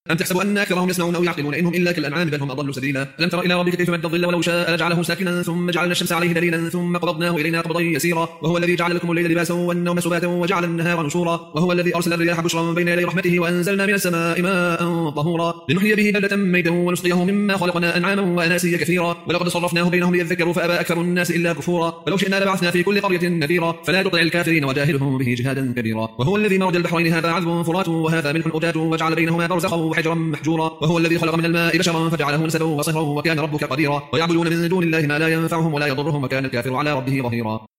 أم تحسب أن أكثرهم يسمعون أو يعقلون إنهم إلا كالأنعام بل هم أضل سبيلا ألم تر إلى ربك كيف مد الظل ولو شاء لجعله ساكنا ثم جعلنا الشمس عليه دليلا ثم قبضناه إلينا قبضا يسيرا وهو الذي جعل لكم الليل لباسا والنوم سباتا وجعل النهار نشورا وهو الذي أرسل الرياح بشرا بين يدي رحمته وأنزلنا من السماء ماء طهورا لنحيي به بلدة ميتا ونسقيه مما خلقنا أنعاما وأناسيا كثيرا ولقد صرفناه بينهم ليذكروا فأبى أكثر الناس إلا كفورا ولو شئنا لبعثنا في كل قرية نذيرا فلا تطع الكافرين وجاهدهم به جهادا كبيرا وهو الذي مرج البحرين هذا عذب فرات وهذا ملح أجاج وجعل بينهما برزخا وحجرا محجورا وهو الذي خلق من الماء بشرا فجعله نسبا وصهرا وكان ربك قديرا ويعبدون من دون الله ما لا ينفعهم ولا يضرهم وكان الكافر على ربه ظهيرا.